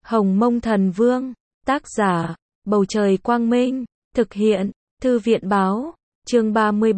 Hồng Mông Thần Vương, tác giả, Bầu Trời Quang Minh, thực hiện, Thư viện Báo, chương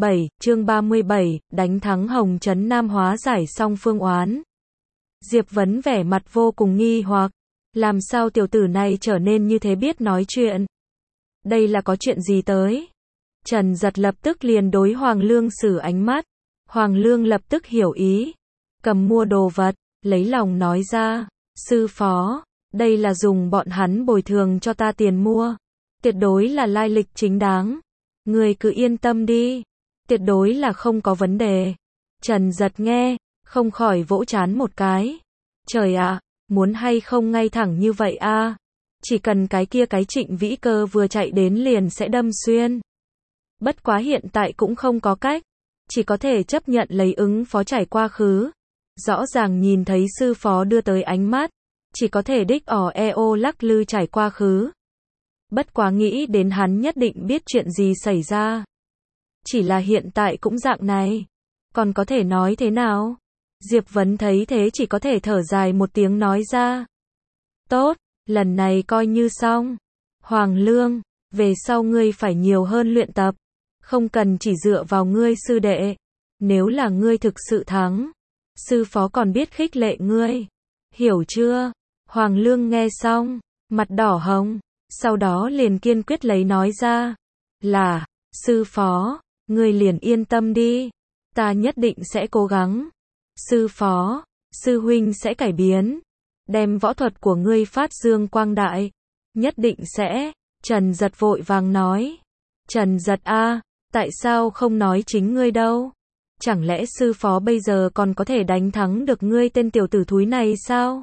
37, đánh thắng Hồng Trấn Nam hóa giải xong phương oán. Diệp Vấn vẻ mặt vô cùng nghi hoặc, làm sao tiểu tử này trở nên như thế biết nói chuyện? Đây là có chuyện gì tới? Trần Giật lập tức liền đối Hoàng Lương sử ánh mắt, Hoàng Lương lập tức hiểu ý, cầm mua đồ vật, lấy lòng nói ra, sư phó, đây là dùng bọn hắn bồi thường cho ta tiền mua, tuyệt đối là lai lịch chính đáng, người cứ yên tâm đi, tuyệt đối là không có vấn đề. Trần Giật nghe, không khỏi vỗ trán một cái, trời ạ, muốn hay không ngay thẳng như vậy a? Chỉ cần cái kia cái Trịnh Vĩ Cơ vừa chạy đến liền sẽ đâm xuyên. Bất quá hiện tại cũng không có cách, chỉ có thể chấp nhận lấy ứng phó trải qua khứ. Rõ ràng nhìn thấy sư phó đưa tới ánh mắt, chỉ có thể đích lắc lư trải qua khứ. Bất quá nghĩ đến hắn nhất định biết chuyện gì xảy ra. Chỉ là hiện tại cũng dạng này, còn có thể nói thế nào? Diệp Vấn thấy thế chỉ có thể thở dài một tiếng nói ra. Tốt, lần này coi như xong. Hoàng Lương, về sau ngươi phải nhiều hơn luyện tập, không cần chỉ dựa vào ngươi sư đệ. Nếu là ngươi thực sự thắng, sư phó còn biết khích lệ ngươi. Hiểu chưa? Hoàng Lương nghe xong, mặt đỏ hồng, sau đó liền kiên quyết lấy nói ra. Là, sư phó, ngươi liền yên tâm đi, ta nhất định sẽ cố gắng. Sư phó, sư huynh sẽ cải biến, đem võ thuật của ngươi phát dương quang đại. Nhất định sẽ. Trần Giật vội vàng nói. Trần Giật a, tại sao không nói chính ngươi đâu? Chẳng lẽ sư phó bây giờ còn có thể đánh thắng được ngươi tên tiểu tử thúi này sao?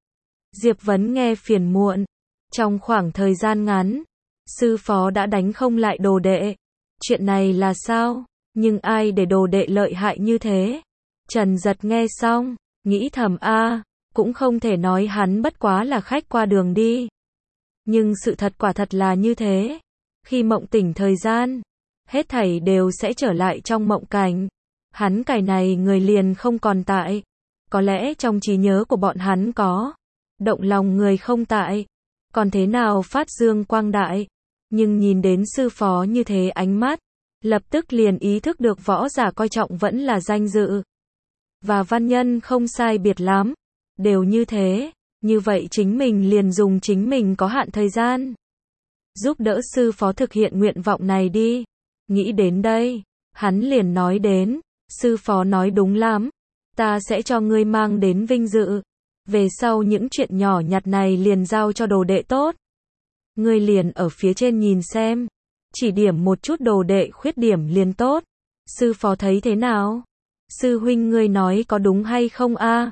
Diệp Vấn nghe phiền muộn. Trong khoảng thời gian ngắn, sư phó đã đánh không lại đồ đệ. Chuyện này là sao? Nhưng ai để đồ đệ lợi hại như thế? Trần Giật nghe xong, nghĩ thầm a, cũng không thể nói hắn bất quá là khách qua đường đi. Nhưng sự thật quả thật là như thế. Khi mộng tỉnh thời gian, hết thảy đều sẽ trở lại trong mộng cảnh. Hắn cải này người liền không còn tại. Có lẽ trong trí nhớ của bọn hắn có, động lòng người không tại. Còn thế nào phát dương quang đại? Nhưng nhìn đến sư phó như thế ánh mắt, lập tức liền ý thức được võ giả coi trọng vẫn là danh dự. Và văn nhân không sai biệt lắm, đều như thế, như vậy chính mình liền dùng chính mình có hạn thời gian, giúp đỡ sư phó thực hiện nguyện vọng này đi. Nghĩ đến đây, hắn liền nói đến, sư phó nói đúng lắm, ta sẽ cho ngươi mang đến vinh dự, về sau những chuyện nhỏ nhặt này liền giao cho đồ đệ tốt. Ngươi liền ở phía trên nhìn xem, chỉ điểm một chút đồ đệ khuyết điểm liền tốt. Sư phó thấy thế nào? Sư huynh ngươi nói có đúng hay không a?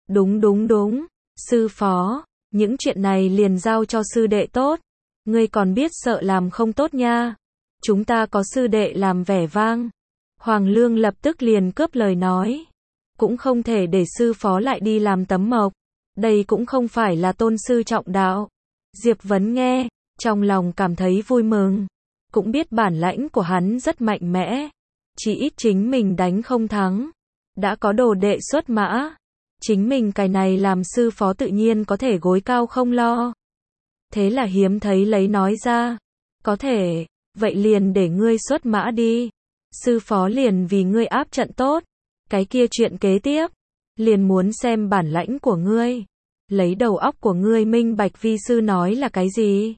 Đúng, sư phó, những chuyện này liền giao cho sư đệ tốt. Ngươi còn biết sợ làm không tốt nha. Chúng ta có sư đệ làm vẻ vang. Hoàng Lương lập tức liền cướp lời nói. Cũng không thể để sư phó lại đi làm tấm mộc. Đây cũng không phải là tôn sư trọng đạo. Diệp Vấn nghe, trong lòng cảm thấy vui mừng. Cũng biết bản lãnh của hắn rất mạnh mẽ. Chỉ ít chính mình đánh không thắng. Đã có đồ đệ xuất mã. Chính mình cái này làm sư phó tự nhiên có thể gối cao không lo. Thế là hiếm thấy lấy nói ra. Có thể, vậy liền để ngươi xuất mã đi. Sư phó liền vì ngươi áp trận tốt. Cái kia chuyện kế tiếp, liền muốn xem bản lãnh của ngươi. Lấy đầu óc của ngươi minh bạch vi sư nói là cái gì?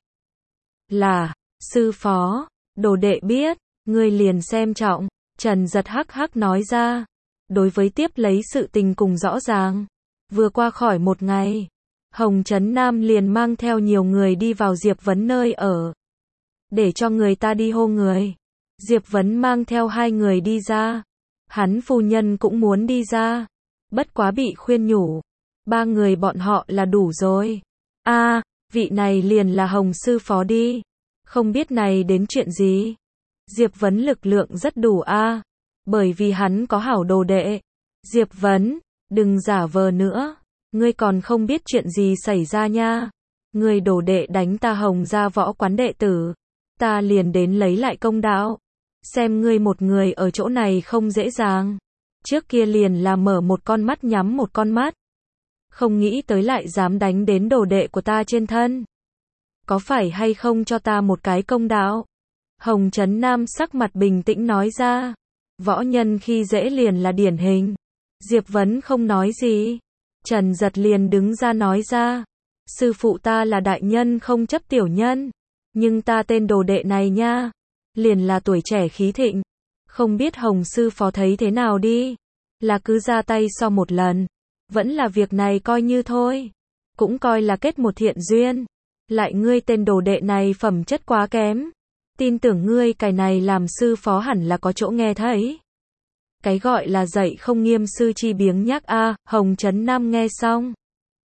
Là, sư phó, đồ đệ biết, ngươi liền xem trọng. Trần Giật hắc hắc nói ra. Đối với tiếp lấy sự tình cùng rõ ràng. Vừa qua khỏi một ngày, Hồng Trấn Nam liền mang theo nhiều người đi vào Diệp Vấn nơi ở. Để cho người ta đi hô người. Diệp Vấn mang theo 2 người đi ra. Hắn phu nhân cũng muốn đi ra. Bất quá bị khuyên nhủ. 3 người bọn họ là đủ rồi. A, vị này liền là Hồng sư phó đi. Không biết này đến chuyện gì. Diệp Vấn lực lượng rất đủ a. Bởi vì hắn có hảo đồ đệ. Diệp Vấn, đừng giả vờ nữa. Ngươi còn không biết chuyện gì xảy ra nha. Ngươi đồ đệ đánh ta Hồng gia võ quán đệ tử. Ta liền đến lấy lại công đạo. Xem ngươi một người ở chỗ này không dễ dàng. Trước kia liền là mở một con mắt nhắm một con mắt. không nghĩ tới lại dám đánh đến đồ đệ của ta trên thân. Có phải hay không cho ta một cái công đạo? Hồng Trấn Nam sắc mặt bình tĩnh nói ra. Võ nhân khi dễ liền là điển hình. Diệp Vấn không nói gì. Trần Giật liền đứng ra nói ra. Sư phụ ta là đại nhân không chấp tiểu nhân. Nhưng ta tên đồ đệ này nha. Liền là tuổi trẻ khí thịnh. Không biết Hồng sư phó thấy thế nào đi. Là cứ ra tay so một lần. Vẫn là việc này coi như thôi. Cũng coi là kết một thiện duyên. Lại ngươi tên đồ đệ này phẩm chất quá kém. Tin tưởng ngươi cái này làm sư phó hẳn là có chỗ nghe thấy. Cái gọi là dạy không nghiêm sư chi biếng nhác a. Hồng Trấn Nam nghe xong.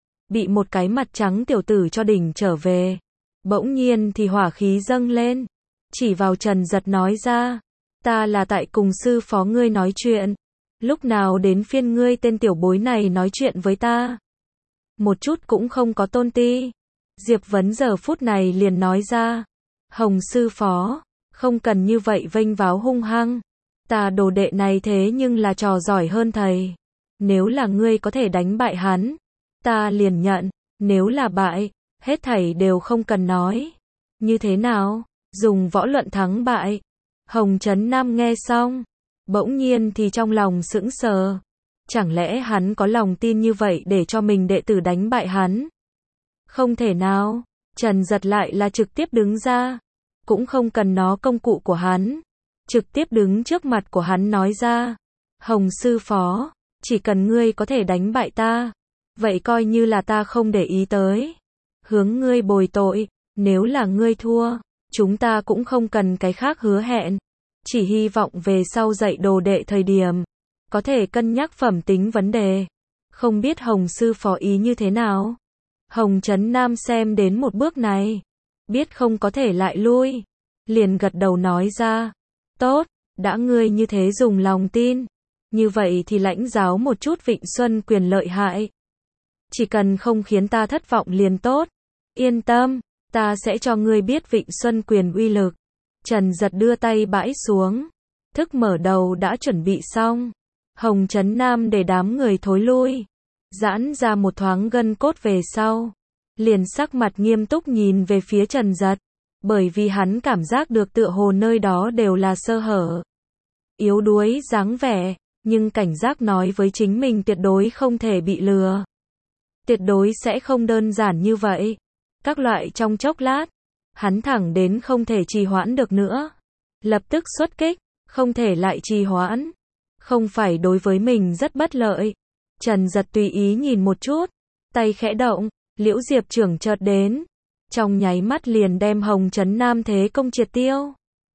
Bị một cái mặt trắng tiểu tử cho đỉnh trở về. Bỗng nhiên thì hỏa khí dâng lên. Chỉ vào Trần Giật nói ra. Ta là tại cùng sư phó ngươi nói chuyện. Lúc nào đến phiên ngươi tên tiểu bối này nói chuyện với ta. Một chút cũng không có tôn ti. Diệp Vấn giờ phút này liền nói ra. Hồng sư phó, không cần như vậy vênh váo hung hăng. Ta đồ đệ này thế nhưng là trò giỏi hơn thầy. Nếu là ngươi có thể đánh bại hắn, ta liền nhận. Nếu là bại, hết thảy đều không cần nói. Như thế nào? Dùng võ luận thắng bại. Hồng Trấn Nam nghe xong, bỗng nhiên thì trong lòng sững sờ. Chẳng lẽ hắn có lòng tin như vậy để cho mình đệ tử đánh bại hắn? Không thể nào. Trần Giật lại là trực tiếp đứng ra. Cũng không cần nó công cụ của hắn. Trực tiếp đứng trước mặt của hắn nói ra. Hồng sư phó, chỉ cần ngươi có thể đánh bại ta, vậy coi như là ta không để ý tới. Hướng ngươi bồi tội, nếu là ngươi thua, chúng ta cũng không cần cái khác hứa hẹn. Chỉ hy vọng về sau dạy đồ đệ thời điểm, có thể cân nhắc phẩm tính vấn đề. Không biết Hồng sư phó ý như thế nào? Hồng Trấn Nam xem đến một bước này, biết không có thể lại lui, liền gật đầu nói ra. Tốt, đã ngươi như thế dùng lòng tin, như vậy thì lãnh giáo một chút Vịnh Xuân Quyền lợi hại. Chỉ cần không khiến ta thất vọng liền tốt. Yên tâm, ta sẽ cho ngươi biết Vịnh Xuân Quyền uy lực. Trần Giật đưa tay bãi xuống, thức mở đầu đã chuẩn bị xong. Hồng Trấn Nam để đám người thối lui, giãn ra một thoáng gân cốt về sau, liền sắc mặt nghiêm túc nhìn về phía Trần Giật, bởi vì hắn cảm giác được tựa hồ nơi đó đều là sơ hở. Yếu đuối dáng vẻ, nhưng cảnh giác nói với chính mình tuyệt đối không thể bị lừa. Tuyệt đối sẽ không đơn giản như vậy. Các loại trong chốc lát, hắn thẳng đến không thể trì hoãn được nữa. Lập tức xuất kích, không thể lại trì hoãn. Không phải đối với mình rất bất lợi. Trần Giật tùy ý nhìn một chút, tay khẽ động, Liễu Diệp trưởng chợt đến. Trong nháy mắt liền đem Hồng Trấn Nam thế công triệt tiêu.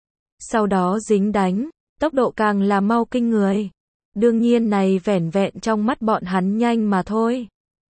Sau đó dính đánh, tốc độ càng là mau kinh người. Đương nhiên này vẻn vẹn trong mắt bọn hắn nhanh mà thôi.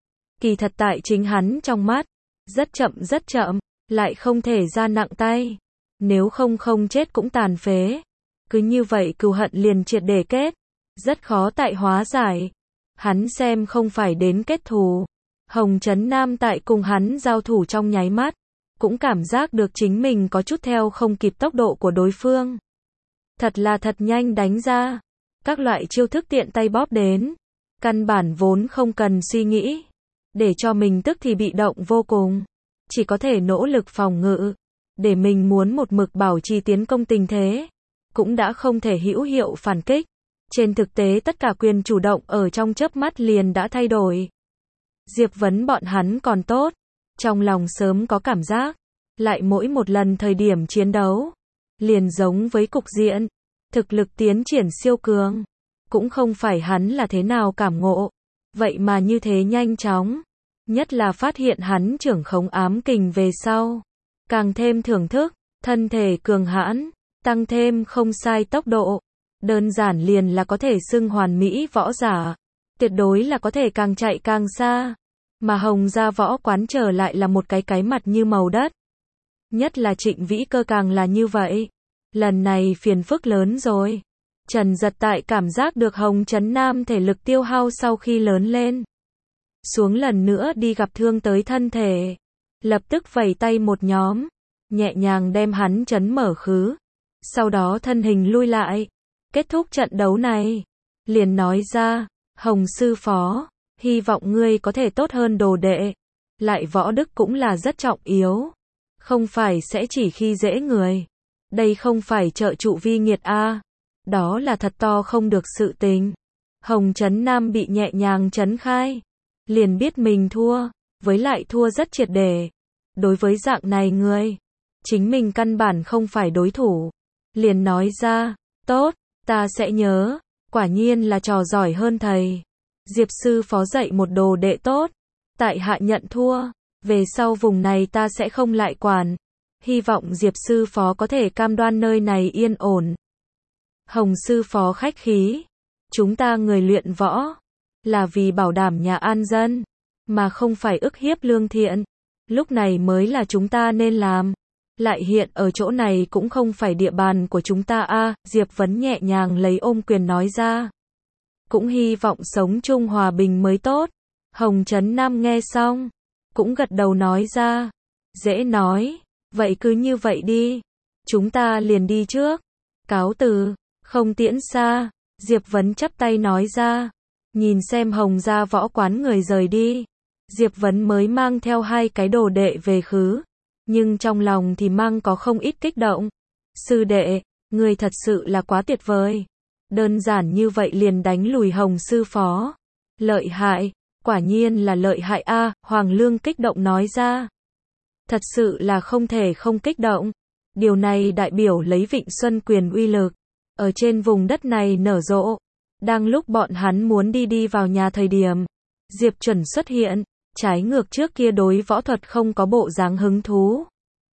Kỳ thật tại chính hắn trong mắt, rất chậm, lại không thể ra nặng tay. Nếu không chết cũng tàn phế. Cứ như vậy cừu hận liền triệt để kết. Rất khó tại hóa giải. Hắn xem không phải đến kết thù. Hồng Trấn Nam tại cùng hắn giao thủ trong nháy mắt, cũng cảm giác được chính mình có chút theo không kịp tốc độ của đối phương. Thật là thật nhanh đánh ra. Các loại chiêu thức tiện tay bóp đến. Căn bản vốn không cần suy nghĩ. Để cho mình tức thì bị động vô cùng. Chỉ có thể nỗ lực phòng ngự. Để mình muốn một mực bảo trì tiến công tình thế. Cũng đã không thể hữu hiệu phản kích. Trên thực tế tất cả quyền chủ động ở trong chớp mắt liền đã thay đổi. Diệp Vấn bọn hắn còn tốt. Trong lòng sớm có cảm giác. Lại mỗi một lần thời điểm chiến đấu. Liền giống với cục diện. Thực lực tiến triển siêu cường. Cũng không phải hắn là thế nào cảm ngộ. Vậy mà như thế nhanh chóng. Nhất là phát hiện hắn trưởng khống ám kình về sau. Càng thêm thưởng thức. Thân thể cường hãn. Tăng thêm không sai tốc độ. Đơn giản liền là có thể xưng hoàn mỹ võ giả. Tuyệt đối là có thể càng chạy càng xa. Mà Hồng gia võ quán trở lại là một cái mặt như màu đất. Nhất là Trịnh Vĩ Cơ càng là như vậy. Lần này phiền phức lớn rồi. Trần Giật tại cảm giác được Hồng Trấn Nam thể lực tiêu hao sau khi lớn lên. Xuống lần nữa đi gặp thương tới thân thể. Lập tức vẩy tay một nhóm. Nhẹ nhàng đem hắn trấn mở khứ. Sau đó thân hình lui lại. Kết thúc trận đấu này. Liền nói ra. Hồng sư phó. Hy vọng ngươi có thể tốt hơn đồ đệ. Lại võ đức cũng là rất trọng yếu. Không phải sẽ chỉ khi dễ người. Đây không phải trợ trụ vi nghiệt a. Đó là thật to không được sự tình. Hồng Trấn Nam bị nhẹ nhàng trấn khai. Liền biết mình thua. Với lại thua rất triệt để. Đối với dạng này người, chính mình căn bản không phải đối thủ. Liền nói ra, tốt, ta sẽ nhớ. Quả nhiên là trò giỏi hơn thầy. Diệp sư phó dạy một đồ đệ tốt. Tại hạ nhận thua. Về sau vùng này ta sẽ không lại quản. Hy vọng Diệp sư phó có thể cam đoan nơi này yên ổn. Hồng sư phó khách khí. Chúng ta người luyện võ là vì bảo đảm nhà an dân, mà không phải ức hiếp lương thiện. Lúc này mới là chúng ta nên làm. Lại hiện ở chỗ này cũng không phải địa bàn của chúng ta a. Diệp Vấn nhẹ nhàng lấy ôm quyền nói ra. Cũng hy vọng sống chung hòa bình mới tốt. Hồng Trấn Nam nghe xong, cũng gật đầu nói ra. Dễ nói, vậy cứ như vậy đi. Chúng ta liền đi trước. Cáo từ, không tiễn xa. Diệp Vấn chắp tay nói ra. Nhìn xem Hồng gia võ quán người rời đi. Diệp Vấn mới mang theo 2 cái đồ đệ về khứ. Nhưng trong lòng thì mang có không ít kích động. Sư đệ, người thật sự là quá tuyệt vời. Đơn giản như vậy liền đánh lùi Hồng sư phó. Lợi hại, quả nhiên là lợi hại a. Hoàng Lương kích động nói ra. Thật sự là không thể không kích động. Điều này đại biểu lấy Vịnh Xuân Quyền uy lực. Ở trên vùng đất này nở rộ. Đang lúc bọn hắn muốn đi vào nhà thời điểm, Diệp Chuẩn xuất hiện. Trái ngược trước kia đối võ thuật không có bộ dáng hứng thú.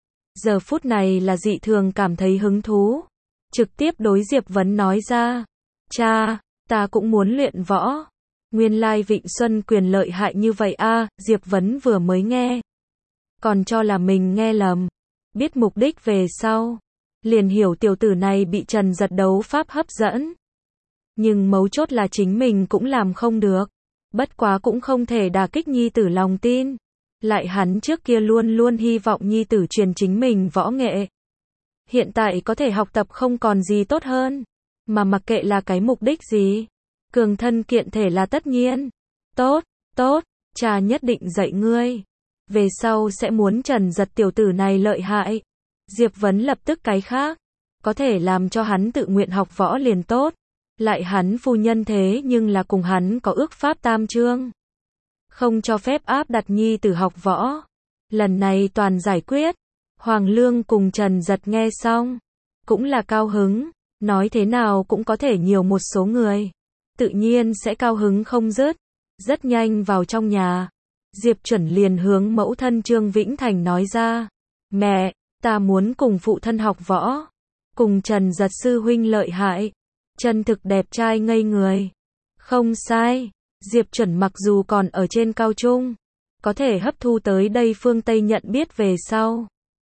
Giờ phút này là dị thường cảm thấy hứng thú. Trực tiếp đối Diệp Vấn nói ra. Cha, ta cũng muốn luyện võ. Nguyên lai Vịnh Xuân Quyền lợi hại như vậy a. Diệp Vấn vừa mới nghe. Còn cho là mình nghe lầm. Biết mục đích về sau. Liền hiểu tiểu tử này bị Trần Giật đấu pháp hấp dẫn. Nhưng mấu chốt là chính mình cũng làm không được. Bất quá cũng không thể đả kích nhi tử lòng tin. Lại hắn trước kia luôn luôn hy vọng nhi tử truyền chính mình võ nghệ. Hiện tại có thể học tập không còn gì tốt hơn. Mà mặc kệ là cái mục đích gì. Cường thân kiện thể là tất nhiên. Tốt, tốt, cha nhất định dạy ngươi. Về sau sẽ muốn Trần Giật tiểu tử này lợi hại. Diệp Vấn lập tức cái khác. Có thể làm cho hắn tự nguyện học võ liền tốt. Lại hắn phu nhân thế nhưng là cùng hắn có ước pháp tam chương. Không cho phép áp đặt nhi tử học võ. Lần này toàn giải quyết. Hoàng Lương cùng Trần Giật nghe xong. Cũng là cao hứng. Nói thế nào cũng có thể nhiều một số người. Tự nhiên sẽ cao hứng không dứt. Rất nhanh vào trong nhà. Diệp Chuẩn liền hướng mẫu thân Trương Vĩnh Thành nói ra. Mẹ, ta muốn cùng phụ thân học võ. Cùng Trần Giật sư huynh lợi hại. Chân thực đẹp trai ngây người. Không sai. Diệp Chuẩn mặc dù còn ở trên cao trung. Có thể hấp thu tới đây phương Tây nhận biết về sau.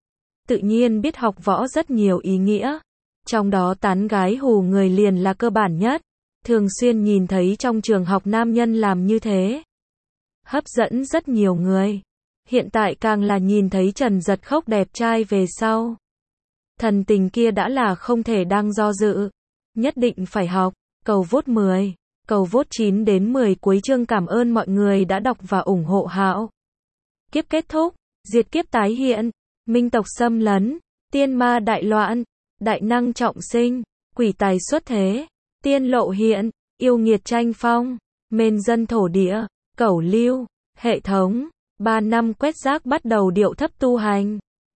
Tự nhiên biết học võ rất nhiều ý nghĩa. Trong đó tán gái hù người liền là cơ bản nhất. Thường xuyên nhìn thấy trong trường học nam nhân làm như thế. Hấp dẫn rất nhiều người. Hiện tại càng là nhìn thấy Trần Giật khóc đẹp trai về sau. Thần tình kia đã là không thể đang do dự. Nhất định phải học. Cầu vote 10. Cầu vote 9 đến 10 cuối chương. Cảm ơn mọi người đã đọc và ủng hộ Hạo. Kiếp kết thúc. Diệt kiếp tái hiện. Minh tộc xâm lấn. Tiên ma đại loạn. Đại năng trọng sinh. Quỷ tài xuất thế. Tiên lộ hiện. Yêu nghiệt tranh phong. Mên dân thổ địa. Cẩu lưu. Hệ thống. 3 năm quét rác bắt đầu điệu thấp tu hành.